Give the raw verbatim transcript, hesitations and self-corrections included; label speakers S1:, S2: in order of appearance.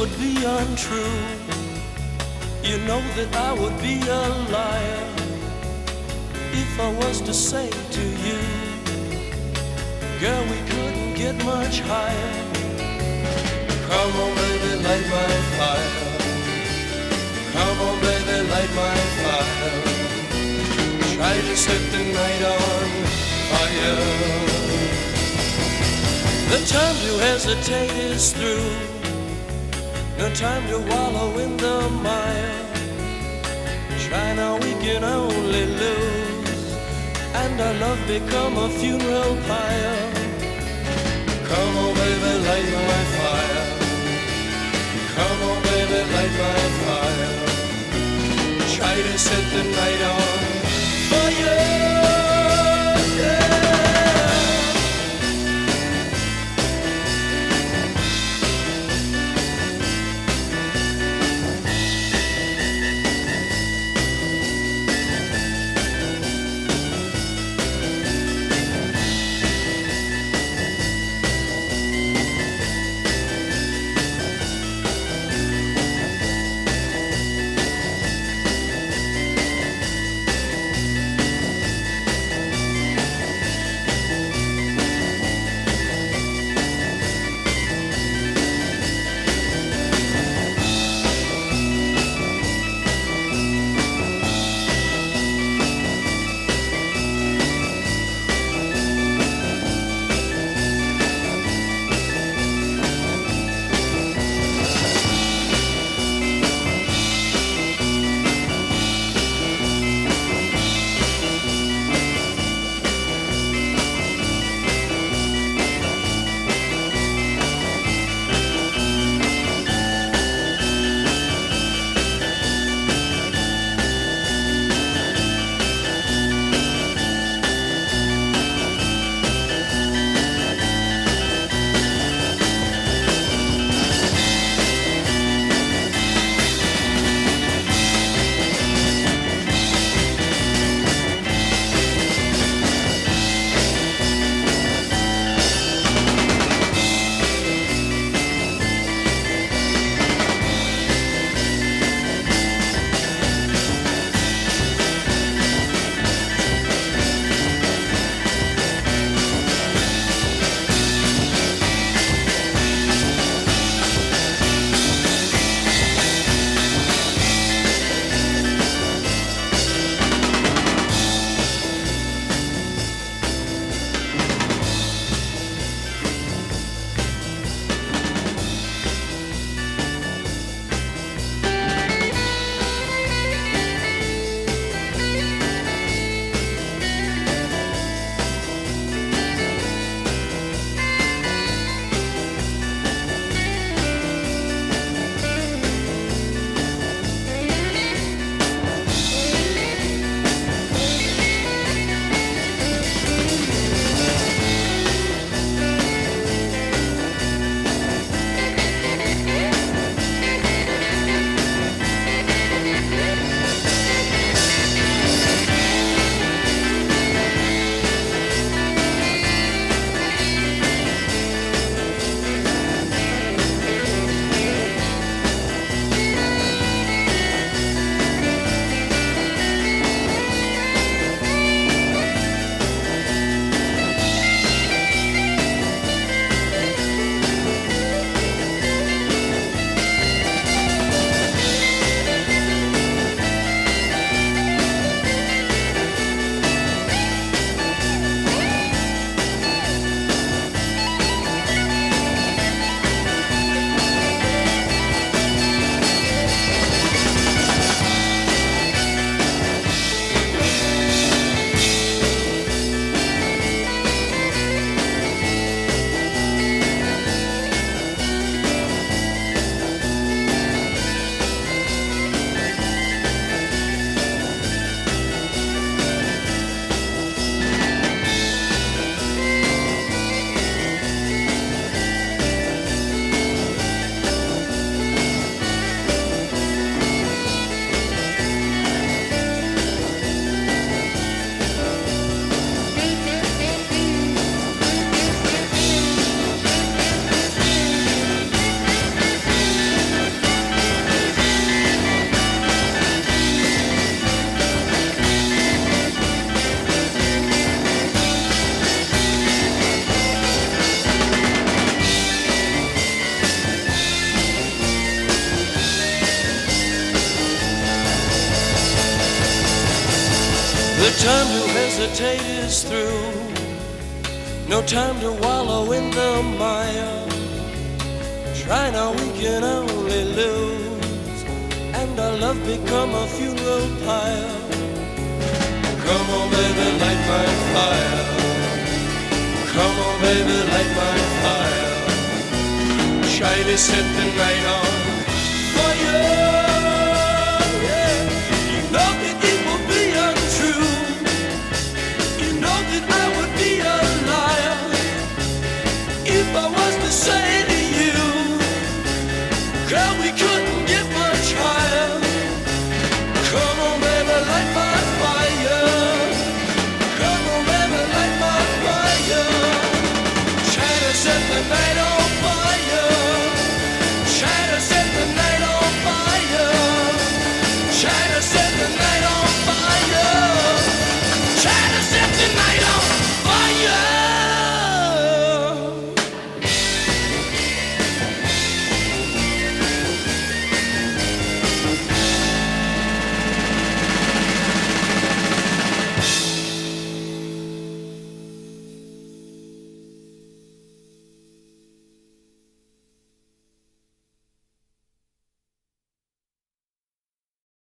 S1: would be untrue. You know that I would be a liar if I was to say to you, girl, we couldn't get much higher. Come on, baby, light my fire. Come on, baby, light my fire. Try to set the night on fire. The time to hesitate is through. No time to wallow in the mire. Try now, we can only lose, and our love become a funeral pyre. Come on, baby, light my fire. Come on, baby, light my fire. Try to set the night on fire. The time to hesitate is through. No time to wallow in the mire. Try now, we can only lose, and our love become a funeral pyre. Come on, baby, light my fire. Come on, baby, light my fire. Try to set the night on